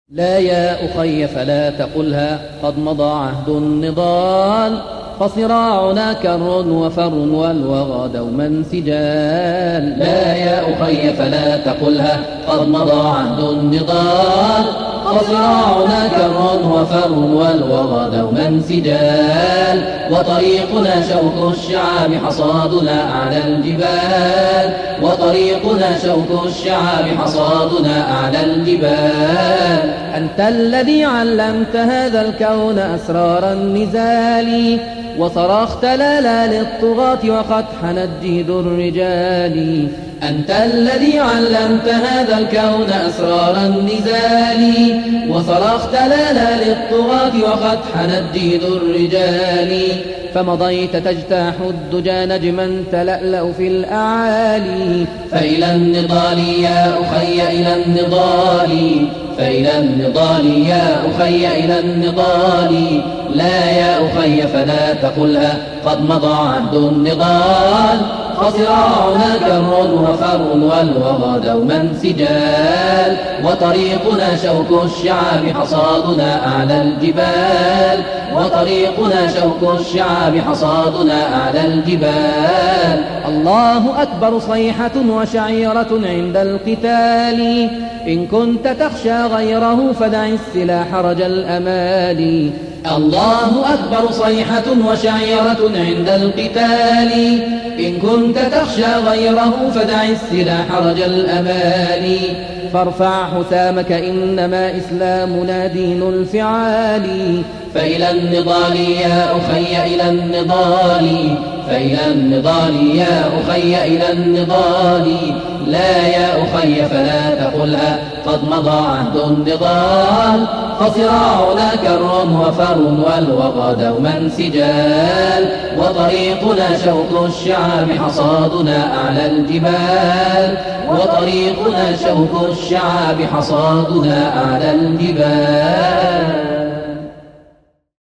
لا يا أخي فلا تقلها قد مضى عهد النضال، فصراعنا كر وفر والوغى دوما سجال. لا يا أخي فلا تقلها قد مضى عهد النضال، فصراعنا كر وفر والوغى دوما سجال. وطريقنا شوك الشعاب حصادنا أعلى الجبال، وطريقنا شوك الشعاب حصادنا أعلى الجبال. أنت الذي علمت هذا الكون أسرار النزال، وصرخت لا للطغاة وقد حنت جيد الرجال. أنت الذي علمت هذا الكون أسرار النزال، وصرخت لا للطغاة وقد حنت جيد الرجال. فمضيت تجتاح الدجى نجما تلألأ في الأعالي. فإلى النضال يا أخي إلى النضال، فإلى النضال يا أخي إلى النضال. لا يا أخي فلا تقلها قد مضى عهد النضال، فصراعنا كر وفر والوغى دوما سجال. وطريقنا شوك الشعاب حصادنا أعلى الجبال، وطريقنا شوك الشعاب حصادنا أعلى الجبال. الله أكبر صيحة وشعيرة عند القتال، إن كنت تخشى غيره فدع السلاح رجا الأمال. الله أكبر صيحة وشعيرة عند القتال، إن كنت تخشى غيره فدع السلاح رجا الأمال. فارفع حسامك إنما إسلامنا دين الفعال. فإلى النضال يا أخي إلى النضال، فإلى النضال يا أخي إلى النضال. لا يا أخي فلا تقلها قد مضى عهد النضال، فصراعنا كر وفر والوغى دوما سجال. وطريقنا شوك الشعاب حصادنا أعلى الجبال، وطريقنا شوك الشعاب حصادنا أعلى الجبال.